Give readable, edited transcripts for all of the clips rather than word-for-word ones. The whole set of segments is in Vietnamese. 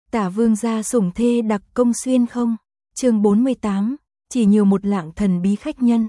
Tả vương gia sủng thê đặc công xuyên không? Chương 48, chỉ nhiều một lạng thần bí khách nhân.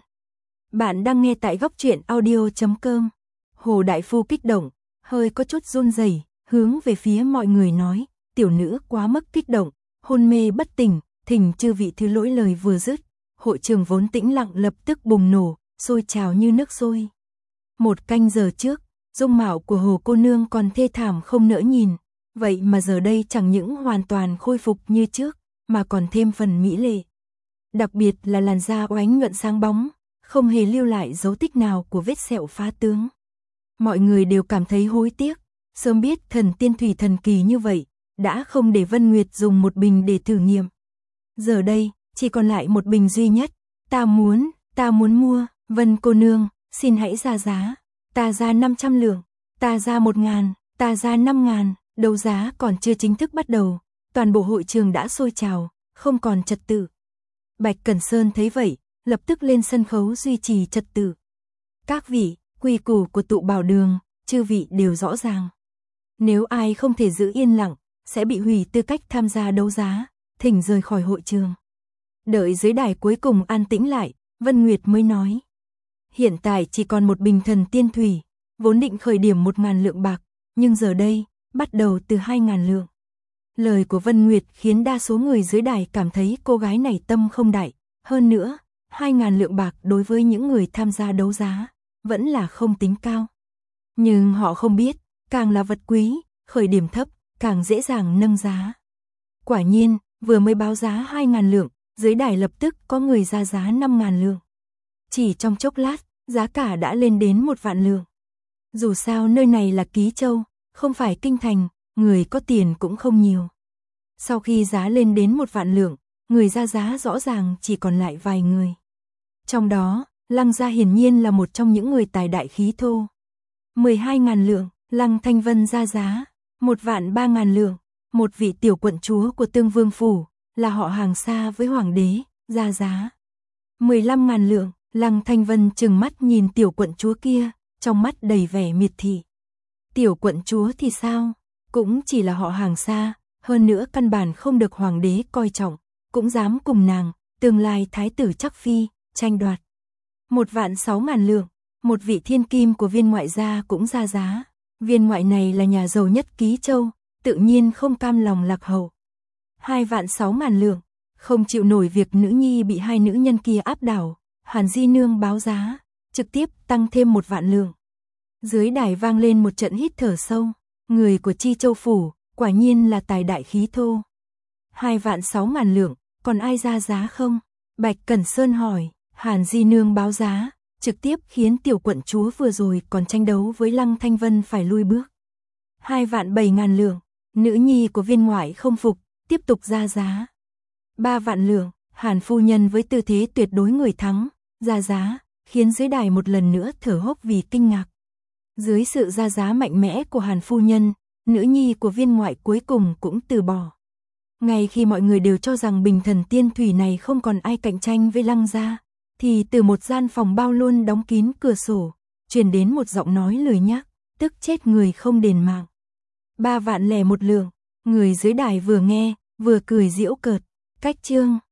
Bạn đang nghe tại góc truyện audio.com. Hồ đại phu kích động, hơi có chút run rẩy, hướng về phía mọi người nói, tiểu nữ quá mức kích động, hôn mê bất tỉnh, thỉnh chư vị thứ lỗi lời vừa dứt. Hội trường vốn tĩnh lặng lập tức bùng nổ, sôi trào như nước sôi. Một canh giờ trước, dung mạo của Hồ cô nương còn thê thảm không nỡ nhìn, vậy mà giờ đây chẳng những hoàn toàn khôi phục như trước, mà còn thêm phần mỹ lệ. Đặc biệt là làn da oánh nhuận sáng bóng, không hề lưu lại dấu tích nào của vết sẹo phá tướng. Mọi người đều cảm thấy hối tiếc, sớm biết thần tiên thủy thần kỳ như vậy, đã không để Vân Nguyệt dùng một bình để thử nghiệm. Giờ đây, chỉ còn lại một bình duy nhất, ta muốn mua, Vân cô nương, xin hãy ra giá, ta ra 500 lượng, ta ra 1.000, ta ra 5.000, đấu giá còn chưa chính thức bắt đầu, toàn bộ hội trường đã sôi trào, không còn trật tự. Bạch Cẩn Sơn thấy vậy, lập tức lên sân khấu duy trì trật tự. Các vị, quy củ của tụ bảo đường, chư vị đều rõ ràng. Nếu ai không thể giữ yên lặng, sẽ bị hủy tư cách tham gia đấu giá, thỉnh rời khỏi hội trường. Đợi dưới đài cuối cùng an tĩnh lại, Vân Nguyệt mới nói. Hiện tại chỉ còn một bình thần tiên thủy, vốn định khởi điểm 1.000 lượng bạc, nhưng giờ đây, bắt đầu từ 2.000 lượng. Lời của Vân Nguyệt khiến đa số người dưới đài cảm thấy cô gái này tâm không đại. Hơn nữa, 2.000 lượng bạc đối với những người tham gia đấu giá, vẫn là không tính cao. Nhưng họ không biết, càng là vật quý, khởi điểm thấp, càng dễ dàng nâng giá. Quả nhiên, vừa mới báo giá 2.000 lượng, dưới đài lập tức có người ra giá 5.000 lượng. Chỉ trong chốc lát, giá cả đã lên đến 1.000 lượng. Dù sao nơi này là Ký Châu, không phải kinh thành, người có tiền cũng không nhiều. Sau khi giá lên đến 1.000 lượng, người ra giá rõ ràng chỉ còn lại vài người. Trong đó, Lăng gia hiển nhiên là một trong những người tài đại khí thô. 12.000 lượng, Lăng Thanh Vân ra giá, 1.300.000 lượng, một vị tiểu quận chúa của Tương Vương phủ, là họ hàng xa với hoàng đế, ra giá. 15.000 lượng, Lăng Thanh Vân trừng mắt nhìn tiểu quận chúa kia, trong mắt đầy vẻ miệt thị. Tiểu quận chúa thì sao? Cũng chỉ là họ hàng xa, hơn nữa căn bản không được hoàng đế coi trọng, cũng dám cùng nàng, tương lai thái tử chắc phi, tranh đoạt. 1.600.000 lượng, một vị thiên kim của viên ngoại gia cũng ra giá. Viên ngoại này là nhà giàu nhất Ký Châu, tự nhiên không cam lòng lạc hậu. 2.600.000 lượng, không chịu nổi việc nữ nhi bị hai nữ nhân kia áp đảo, Hàn Di Nương báo giá, trực tiếp tăng thêm 1.000 lượng. Dưới đài vang lên một trận hít thở sâu, người của Chi Châu phủ, quả nhiên là tài đại khí thô. 2.600.000 lượng, còn ai ra giá không? Bạch Cẩn Sơn hỏi. Hàn Di Nương báo giá, trực tiếp khiến tiểu quận chúa vừa rồi còn tranh đấu với Lăng Thanh Vân phải lui bước. 2.700.000 lượng, nữ nhi của viên ngoại không phục, tiếp tục ra giá. 3.000 lượng, Hàn phu nhân với tư thế tuyệt đối người thắng, ra giá, khiến dưới đài một lần nữa thở hốc vì kinh ngạc. Dưới sự ra giá mạnh mẽ của Hàn phu nhân, nữ nhi của viên ngoại cuối cùng cũng từ bỏ. Ngay khi mọi người đều cho rằng bình thần tiên thủy này không còn ai cạnh tranh với Lăng gia, thì từ một gian phòng bao luôn đóng kín cửa sổ, truyền đến một giọng nói lười nhác, tức chết người không đền mạng. 3.001 lượng, người dưới đài vừa nghe, vừa cười giễu cợt, cách chương.